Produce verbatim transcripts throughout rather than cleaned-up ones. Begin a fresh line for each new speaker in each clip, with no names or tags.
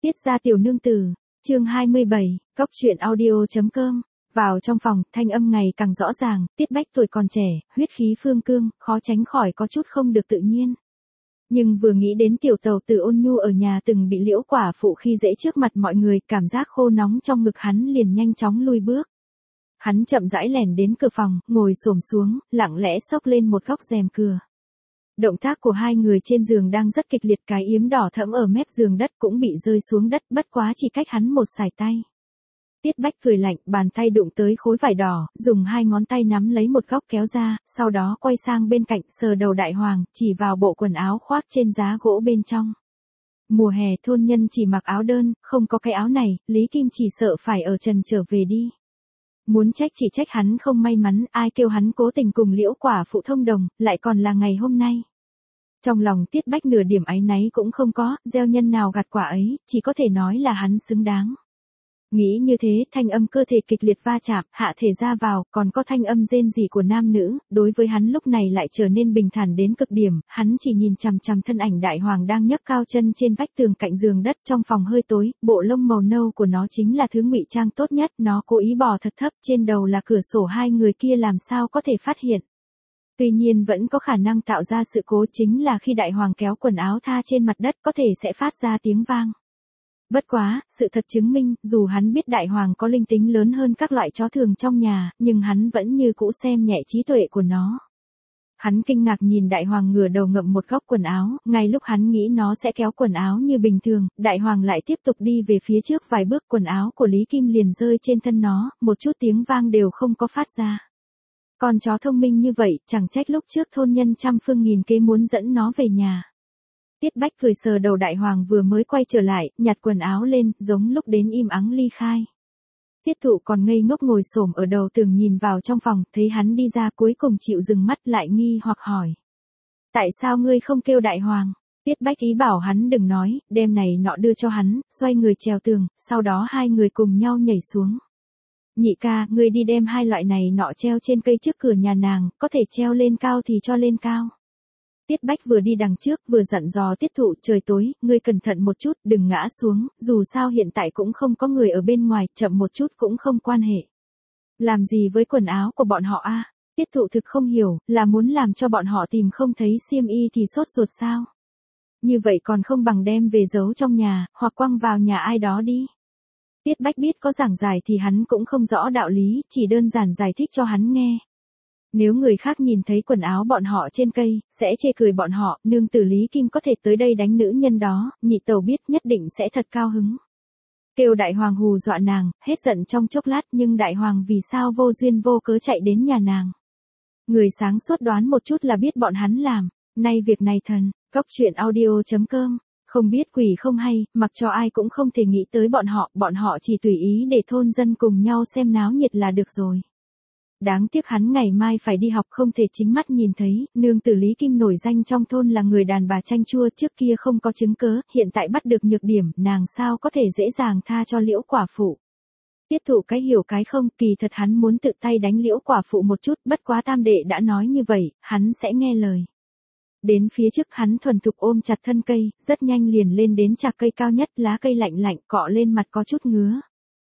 Tiết gia tiểu nương tử, chương hai mươi bảy, cốc truyện audio.com. Vào trong phòng, thanh âm ngày càng rõ ràng, Tiết Bách tuổi còn trẻ, huyết khí phương cương, khó tránh khỏi có chút không được tự nhiên. Nhưng vừa nghĩ đến tiểu tàu tử ôn nhu ở nhà từng bị Liễu quả phụ khi dễ trước mặt mọi người, cảm giác khô nóng trong ngực hắn liền nhanh chóng lui bước. Hắn chậm rãi lẻn đến cửa phòng, ngồi xổm xuống, lặng lẽ xốc lên một góc rèm cửa. Động tác của hai người trên giường đang rất kịch liệt, cái yếm đỏ thẫm ở mép giường đất cũng bị rơi xuống đất, bất quá chỉ cách hắn một sải tay. Tiết Bách cười lạnh, bàn tay đụng tới khối vải đỏ, dùng hai ngón tay nắm lấy một góc kéo ra, sau đó quay sang bên cạnh sờ đầu đại hoàng, chỉ vào bộ quần áo khoác trên giá gỗ bên trong. Mùa hè thôn nhân chỉ mặc áo đơn, không có cái áo này, Lý Kim chỉ sợ phải ở trần trở về đi. Muốn trách chỉ trách hắn không may mắn, ai kêu hắn cố tình cùng Liễu quả phụ thông đồng, lại còn là ngày hôm nay. Trong lòng Tiết Bách nửa điểm áy náy cũng không có, gieo nhân nào gặt quả ấy, chỉ có thể nói là hắn xứng đáng. Nghĩ như thế, thanh âm cơ thể kịch liệt va chạm, hạ thể ra vào, còn có thanh âm rên rỉ của nam nữ, đối với hắn lúc này lại trở nên bình thản đến cực điểm, hắn chỉ nhìn chằm chằm thân ảnh đại hoàng đang nhấc cao chân trên vách tường cạnh giường đất, trong phòng hơi tối, bộ lông màu nâu của nó chính là thứ ngụy trang tốt nhất, nó cố ý bò thật thấp, trên đầu là cửa sổ, hai người kia làm sao có thể phát hiện. Tuy nhiên vẫn có khả năng tạo ra sự cố, chính là khi đại hoàng kéo quần áo tha trên mặt đất có thể sẽ phát ra tiếng vang. Bất quá, sự thật chứng minh, dù hắn biết đại hoàng có linh tính lớn hơn các loại chó thường trong nhà, nhưng hắn vẫn như cũ xem nhẹ trí tuệ của nó. Hắn kinh ngạc nhìn đại hoàng ngửa đầu ngậm một góc quần áo, ngay lúc hắn nghĩ nó sẽ kéo quần áo như bình thường, đại hoàng lại tiếp tục đi về phía trước vài bước, quần áo của Lý Kim liền rơi trên thân nó, một chút tiếng vang đều không có phát ra. Con chó thông minh như vậy, chẳng trách lúc trước thôn nhân trăm phương nghìn kế muốn dẫn nó về nhà. Tiết Bách cười sờ đầu đại hoàng vừa mới quay trở lại, nhặt quần áo lên, giống lúc đến im ắng ly khai. Tiết Thụ còn ngây ngốc ngồi xổm ở đầu tường nhìn vào trong phòng, thấy hắn đi ra cuối cùng chịu dừng mắt lại nghi hoặc hỏi. Tại sao ngươi không kêu đại hoàng? Tiết Bách ý bảo hắn đừng nói, đem này nọ đưa cho hắn, xoay người trèo tường, sau đó hai người cùng nhau nhảy xuống. Nhị ca, ngươi đi đem hai loại này nọ treo trên cây trước cửa nhà nàng, có thể treo lên cao thì cho lên cao. Tiết Bách vừa đi đằng trước vừa dặn dò Tiết Thụ, trời tối, ngươi cẩn thận một chút, đừng ngã xuống, dù sao hiện tại cũng không có người ở bên ngoài, chậm một chút cũng không quan hệ. Làm gì với quần áo của bọn họ a? Tiết Thụ thực không hiểu, là muốn làm cho bọn họ tìm không thấy xiêm y thì sốt ruột sao? Như vậy còn không bằng đem về giấu trong nhà, hoặc quăng vào nhà ai đó đi. Tiết Bách biết có giảng giải thì hắn cũng không rõ đạo lý, chỉ đơn giản giải thích cho hắn nghe. Nếu người khác nhìn thấy quần áo bọn họ trên cây, sẽ chê cười bọn họ, nương tử Lý Kim có thể tới đây đánh nữ nhân đó, nhị tẩu biết nhất định sẽ thật cao hứng. Kêu đại hoàng hù dọa nàng, hết giận trong chốc lát, nhưng đại hoàng vì sao vô duyên vô cớ chạy đến nhà nàng. Người sáng suốt đoán một chút là biết bọn hắn làm, nay việc này thần, cốc truyện audio.com. Không biết quỷ không hay, mặc cho ai cũng không thể nghĩ tới bọn họ, bọn họ chỉ tùy ý để thôn dân cùng nhau xem náo nhiệt là được rồi. Đáng tiếc hắn ngày mai phải đi học không thể chính mắt nhìn thấy, nương tử Lý Kim nổi danh trong thôn là người đàn bà chanh chua, trước kia không có chứng cớ, hiện tại bắt được nhược điểm, nàng sao có thể dễ dàng tha cho Liễu quả phụ. Tiết Thụ cái hiểu cái không, kỳ thật hắn muốn tự tay đánh Liễu quả phụ một chút, bất quá tam đệ đã nói như vậy, hắn sẽ nghe lời. Đến phía trước hắn thuần thục ôm chặt thân cây, rất nhanh liền lên đến chạc cây cao nhất, lá cây lạnh lạnh cọ lên mặt có chút ngứa.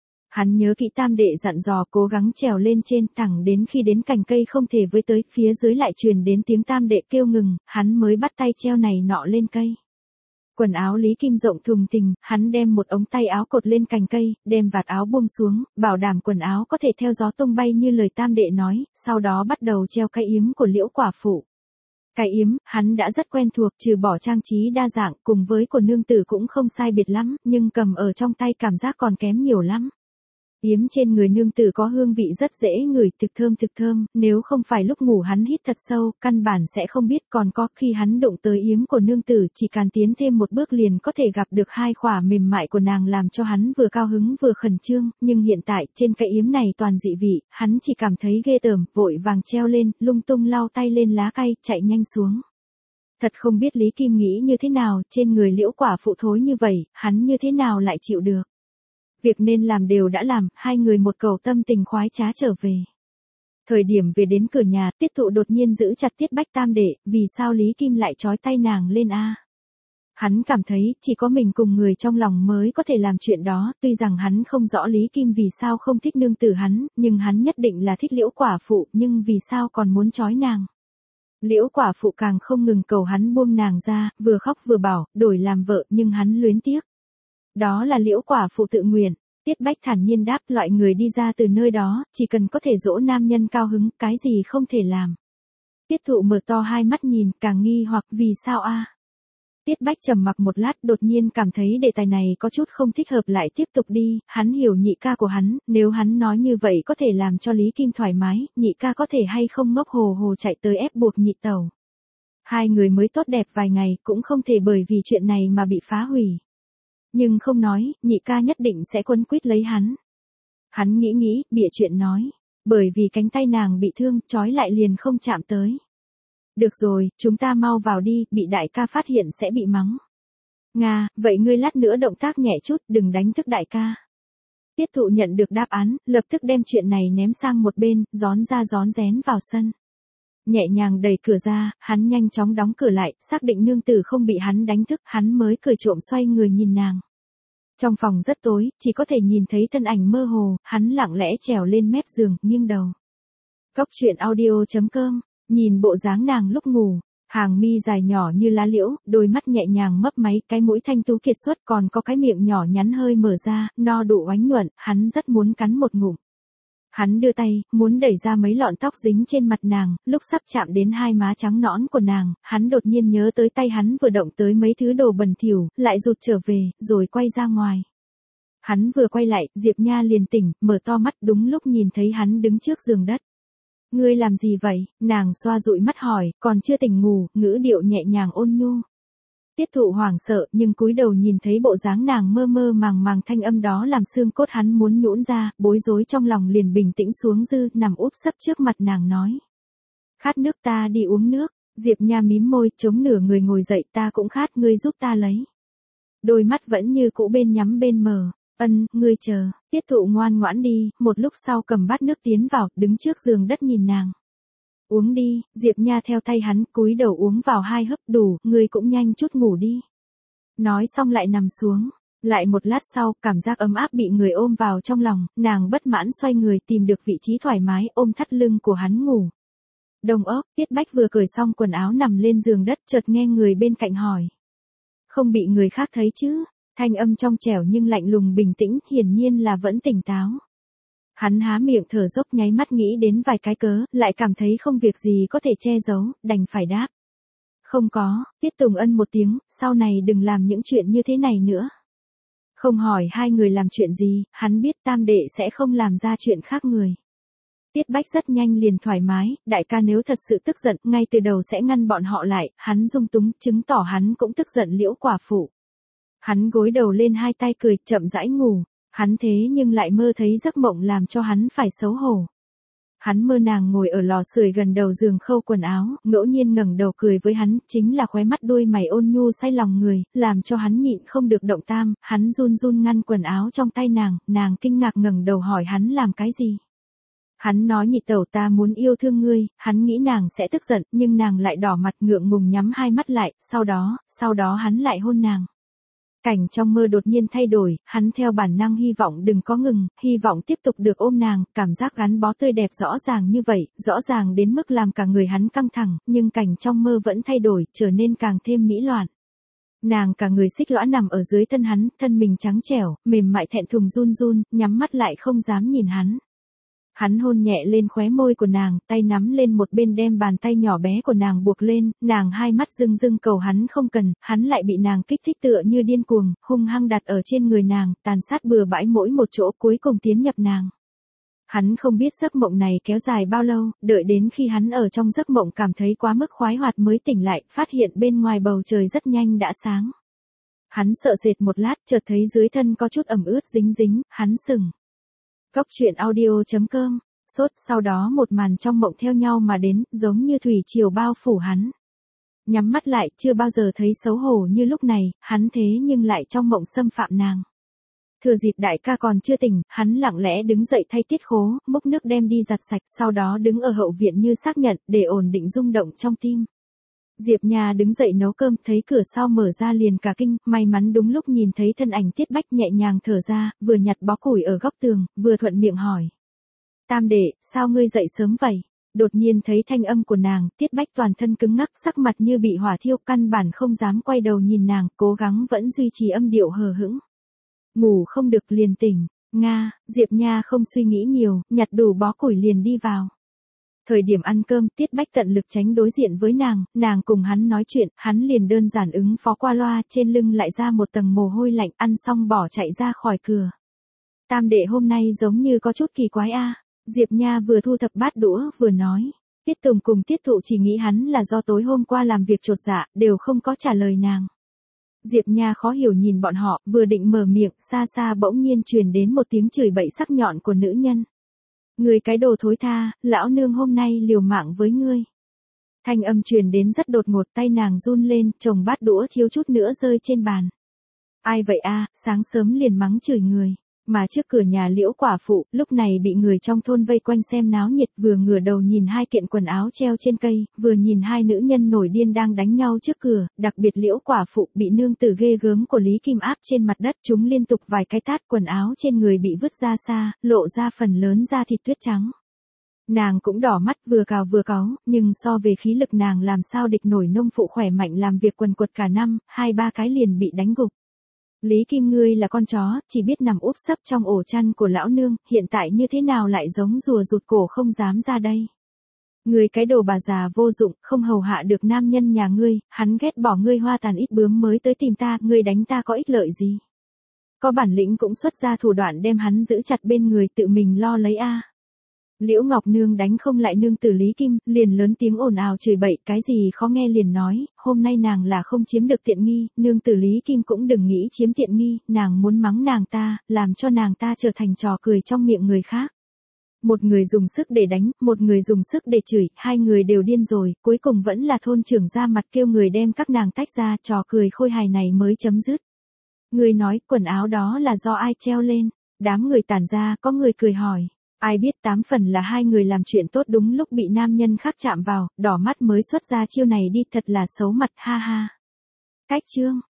Hắn nhớ kỹ tam đệ dặn dò cố gắng trèo lên trên, thẳng đến khi đến cành cây không thể với tới, phía dưới lại truyền đến tiếng tam đệ kêu ngừng, hắn mới bắt tay treo này nọ lên cây. Quần áo Lý Kim rộng thùng thình, hắn đem một ống tay áo cột lên cành cây, đem vạt áo buông xuống, bảo đảm quần áo có thể theo gió tung bay như lời tam đệ nói, sau đó bắt đầu treo cái yếm của Liễu quả phụ. Cái yếm, hắn đã rất quen thuộc, trừ bỏ trang trí đa dạng, cùng với của nương tử cũng không sai biệt lắm, nhưng cầm ở trong tay cảm giác còn kém nhiều lắm. Yếm trên người nương tử có hương vị rất dễ ngửi, thực thơm thực thơm, nếu không phải lúc ngủ hắn hít thật sâu, căn bản sẽ không biết, còn có khi hắn đụng tới yếm của nương tử chỉ cần tiến thêm một bước liền có thể gặp được hai khỏa mềm mại của nàng, làm cho hắn vừa cao hứng vừa khẩn trương, nhưng hiện tại trên cái yếm này toàn dị vị, hắn chỉ cảm thấy ghê tởm, vội vàng treo lên, lung tung lau tay lên lá cây, chạy nhanh xuống. Thật không biết Lý Kim nghĩ như thế nào, trên người Liễu quả phụ thối như vậy, hắn như thế nào lại chịu được. Việc nên làm đều đã làm, hai người một cầu tâm tình khoái trá trở về. Thời điểm về đến cửa nhà, Tiết Thụ đột nhiên giữ chặt Tiết Bách tam đệ, vì sao Lý Kim lại trói tay nàng lên a? Hắn cảm thấy chỉ có mình cùng người trong lòng mới có thể làm chuyện đó, tuy rằng hắn không rõ Lý Kim vì sao không thích nương tử hắn, nhưng hắn nhất định là thích Liễu quả phụ, nhưng vì sao còn muốn trói nàng. Liễu quả phụ càng không ngừng cầu hắn buông nàng ra, vừa khóc vừa bảo, đổi làm vợ, nhưng hắn luyến tiếc. Đó là Liễu quả phụ tự nguyện. Tiết Bách thản nhiên đáp, loại người đi ra từ nơi đó, chỉ cần có thể dỗ nam nhân cao hứng, cái gì không thể làm. Tiết Thụ mở to hai mắt nhìn, càng nghi hoặc vì sao a? Tiết Bách trầm mặc một lát, đột nhiên cảm thấy đề tài này có chút không thích hợp, lại tiếp tục đi. Hắn hiểu nhị ca của hắn, nếu hắn nói như vậy có thể làm cho Lý Kim thoải mái, nhị ca có thể hay không ngốc hồ hồ chạy tới ép buộc nhị tẩu. Hai người mới tốt đẹp vài ngày, cũng không thể bởi vì chuyện này mà bị phá hủy. Nhưng không nói, nhị ca nhất định sẽ quấn quýt lấy hắn. Hắn nghĩ nghĩ, bịa chuyện nói, bởi vì cánh tay nàng bị thương, trói lại liền không chạm tới. Được rồi, chúng ta mau vào đi, bị đại ca phát hiện sẽ bị mắng. Nga, vậy ngươi lát nữa động tác nhẹ chút, đừng đánh thức đại ca. Tiết Thụ nhận được đáp án, lập tức đem chuyện này ném sang một bên, rón ra rón rén vào sân. Nhẹ nhàng đẩy cửa ra, hắn nhanh chóng đóng cửa lại, xác định nương tử không bị hắn đánh thức, hắn mới cười trộm xoay người nhìn nàng. Trong phòng rất tối, chỉ có thể nhìn thấy thân ảnh mơ hồ, hắn lặng lẽ trèo lên mép giường, nghiêng đầu. Cốc truyện audio chấm com, nhìn bộ dáng nàng lúc ngủ, hàng mi dài nhỏ như lá liễu, đôi mắt nhẹ nhàng mấp máy, cái mũi thanh tú kiệt xuất, còn có cái miệng nhỏ nhắn hơi mở ra, no đủ oánh nhuận, hắn rất muốn cắn một ngụm. Hắn đưa tay, muốn đẩy ra mấy lọn tóc dính trên mặt nàng, lúc sắp chạm đến hai má trắng nõn của nàng, hắn đột nhiên nhớ tới tay hắn vừa động tới mấy thứ đồ bẩn thỉu, lại rụt trở về, rồi quay ra ngoài. Hắn vừa quay lại, Diệp Nha liền tỉnh, mở to mắt đúng lúc nhìn thấy hắn đứng trước giường đất. Ngươi làm gì vậy? Nàng xoa dụi mắt hỏi, còn chưa tỉnh ngủ, ngữ điệu nhẹ nhàng ôn nhu. Tiết Thụ hoảng sợ, nhưng cúi đầu nhìn thấy bộ dáng nàng mơ mơ màng màng, thanh âm đó làm xương cốt hắn muốn nhũn ra, bối rối trong lòng liền bình tĩnh xuống, dư nằm úp sấp trước mặt nàng nói. Khát nước, ta đi uống nước. Diệp Nha mím môi, chống nửa người ngồi dậy, ta cũng khát, ngươi giúp ta lấy. Đôi mắt vẫn như cũ bên nhắm bên mở. Ân, ngươi chờ. Tiết Thụ ngoan ngoãn đi, một lúc sau cầm bát nước tiến vào, đứng trước giường đất nhìn nàng. Uống đi. Diệp Nha theo tay hắn, cúi đầu uống vào hai hớp, đủ, ngươi cũng nhanh chút ngủ đi. Nói xong lại nằm xuống. Lại một lát sau, cảm giác ấm áp bị người ôm vào trong lòng, nàng bất mãn xoay người tìm được vị trí thoải mái, ôm thắt lưng của hắn ngủ. Đồng ốc, Tiết Bách vừa cởi xong quần áo nằm lên giường đất, chợt nghe người bên cạnh hỏi. Không bị người khác thấy chứ? Thanh âm trong trẻo nhưng lạnh lùng bình tĩnh, hiển nhiên là vẫn tỉnh táo. Hắn há miệng thở dốc, nháy mắt nghĩ đến vài cái cớ, lại cảm thấy không việc gì có thể che giấu, đành phải đáp. Không có. Tiết Tùng ân một tiếng, sau này đừng làm những chuyện như thế này nữa. Không hỏi hai người làm chuyện gì, hắn biết tam đệ sẽ không làm ra chuyện khác người. Tiết Bách rất nhanh liền thoải mái, đại ca nếu thật sự tức giận, ngay từ đầu sẽ ngăn bọn họ lại, hắn dung túng, chứng tỏ hắn cũng tức giận Liễu quả phụ. Hắn gối đầu lên hai tay cười, chậm rãi ngủ, hắn thế nhưng lại mơ thấy giấc mộng làm cho hắn phải xấu hổ. Hắn mơ nàng ngồi ở lò sưởi gần đầu giường khâu quần áo, ngẫu nhiên ngẩng đầu cười với hắn, chính là khóe mắt đôi mày ôn nhu say lòng người, làm cho hắn nhịn không được động tam, hắn run run ngăn quần áo trong tay nàng, nàng kinh ngạc ngẩng đầu hỏi hắn làm cái gì. Hắn nói nhị tẩu ta muốn yêu thương ngươi, hắn nghĩ nàng sẽ tức giận, nhưng nàng lại đỏ mặt ngượng ngùng nhắm hai mắt lại, sau đó, sau đó hắn lại hôn nàng. Cảnh trong mơ đột nhiên thay đổi, hắn theo bản năng hy vọng đừng có ngừng, hy vọng tiếp tục được ôm nàng, cảm giác gắn bó tươi đẹp rõ ràng như vậy, rõ ràng đến mức làm cả người hắn căng thẳng, nhưng cảnh trong mơ vẫn thay đổi, trở nên càng thêm mỹ loạn. Nàng cả người xích lõa nằm ở dưới thân hắn, thân mình trắng trẻo, mềm mại thẹn thùng run run, nhắm mắt lại không dám nhìn hắn. Hắn hôn nhẹ lên khóe môi của nàng, tay nắm lên một bên đem bàn tay nhỏ bé của nàng buộc lên, nàng hai mắt rưng rưng cầu hắn không cần, hắn lại bị nàng kích thích tựa như điên cuồng, hung hăng đặt ở trên người nàng, tàn sát bừa bãi mỗi một chỗ, cuối cùng tiến nhập nàng. Hắn không biết giấc mộng này kéo dài bao lâu, đợi đến khi hắn ở trong giấc mộng cảm thấy quá mức khoái hoạt mới tỉnh lại, phát hiện bên ngoài bầu trời rất nhanh đã sáng. Hắn sợ sệt một lát, chợt thấy dưới thân có chút ẩm ướt dính dính, hắn sừng. Cốc truyện audio chấm com, sốt, sau đó một màn trong mộng theo nhau mà đến, giống như thủy triều bao phủ hắn. Nhắm mắt lại, chưa bao giờ thấy xấu hổ như lúc này, hắn thế nhưng lại trong mộng xâm phạm nàng. Thừa dịp đại ca còn chưa tỉnh, hắn lặng lẽ đứng dậy thay Tiết Khố, múc nước đem đi giặt sạch, sau đó đứng ở hậu viện như xác nhận, để ổn định rung động trong tim. Diệp Nha đứng dậy nấu cơm, thấy cửa sau mở ra liền cả kinh, may mắn đúng lúc nhìn thấy thân ảnh Tiết Bách nhẹ nhàng thở ra, vừa nhặt bó củi ở góc tường, vừa thuận miệng hỏi. Tam đệ, sao ngươi dậy sớm vậy? Đột nhiên thấy thanh âm của nàng, Tiết Bách toàn thân cứng ngắc, sắc mặt như bị hỏa thiêu, căn bản không dám quay đầu nhìn nàng, cố gắng vẫn duy trì âm điệu hờ hững. Ngủ không được liền tỉnh, Nga, Diệp Nha không suy nghĩ nhiều, nhặt đủ bó củi liền đi vào. Thời điểm ăn cơm, Tiết Bách tận lực tránh đối diện với nàng, nàng cùng hắn nói chuyện, hắn liền đơn giản ứng phó qua loa, trên lưng lại ra một tầng mồ hôi lạnh, ăn xong bỏ chạy ra khỏi cửa. Tam đệ hôm nay giống như có chút kỳ quái a. Diệp Nha vừa thu thập bát đũa, vừa nói. Tiết Tùng cùng Tiết Thụ chỉ nghĩ hắn là do tối hôm qua làm việc chột dạ, đều không có trả lời nàng. Diệp Nha khó hiểu nhìn bọn họ, vừa định mở miệng, xa xa bỗng nhiên truyền đến một tiếng chửi bậy sắc nhọn của nữ nhân. Người cái đồ thối tha, lão nương hôm nay liều mạng với ngươi. Thanh âm truyền đến rất đột ngột, tay nàng run lên, chồng bát đũa thiếu chút nữa rơi trên bàn. Ai vậy a, sáng sớm liền mắng chửi người. Mà trước cửa nhà Liễu quả phụ, lúc này bị người trong thôn vây quanh xem náo nhiệt, vừa ngửa đầu nhìn hai kiện quần áo treo trên cây, vừa nhìn hai nữ nhân nổi điên đang đánh nhau trước cửa, đặc biệt Liễu quả phụ bị nương tử ghê gớm của Lý Kim áp trên mặt đất, chúng liên tục vài cái tát, quần áo trên người bị vứt ra xa, lộ ra phần lớn da thịt tuyết trắng. Nàng cũng đỏ mắt, vừa cào vừa cáu, nhưng so về khí lực nàng làm sao địch nổi nông phụ khỏe mạnh làm việc quần quật cả năm, hai ba cái liền bị đánh gục. Lý Kim ngươi là con chó, chỉ biết nằm úp sấp trong ổ chăn của lão nương, hiện tại như thế nào lại giống rùa rụt cổ không dám ra đây. Ngươi cái đồ bà già vô dụng, không hầu hạ được nam nhân nhà ngươi, hắn ghét bỏ ngươi hoa tàn ít bướm mới tới tìm ta, ngươi đánh ta có ích lợi gì. Có bản lĩnh cũng xuất ra thủ đoạn đem hắn giữ chặt bên người, tự mình lo lấy a. Liễu Ngọc Nương đánh không lại nương tử Lý Kim, liền lớn tiếng ồn ào chửi bậy, cái gì khó nghe liền nói, hôm nay nàng là không chiếm được tiện nghi, nương tử Lý Kim cũng đừng nghĩ chiếm tiện nghi, nàng muốn mắng nàng ta, làm cho nàng ta trở thành trò cười trong miệng người khác. Một người dùng sức để đánh, một người dùng sức để chửi, hai người đều điên rồi, cuối cùng vẫn là thôn trưởng ra mặt kêu người đem các nàng tách ra, trò cười khôi hài này mới chấm dứt. Người nói, quần áo đó là do ai treo lên, đám người tản ra, có người cười hỏi. Ai biết tám phần là hai người làm chuyện tốt đúng lúc bị nam nhân khác chạm vào, đỏ mắt mới xuất ra chiêu này đi, thật là xấu mặt, ha ha. Cách chương.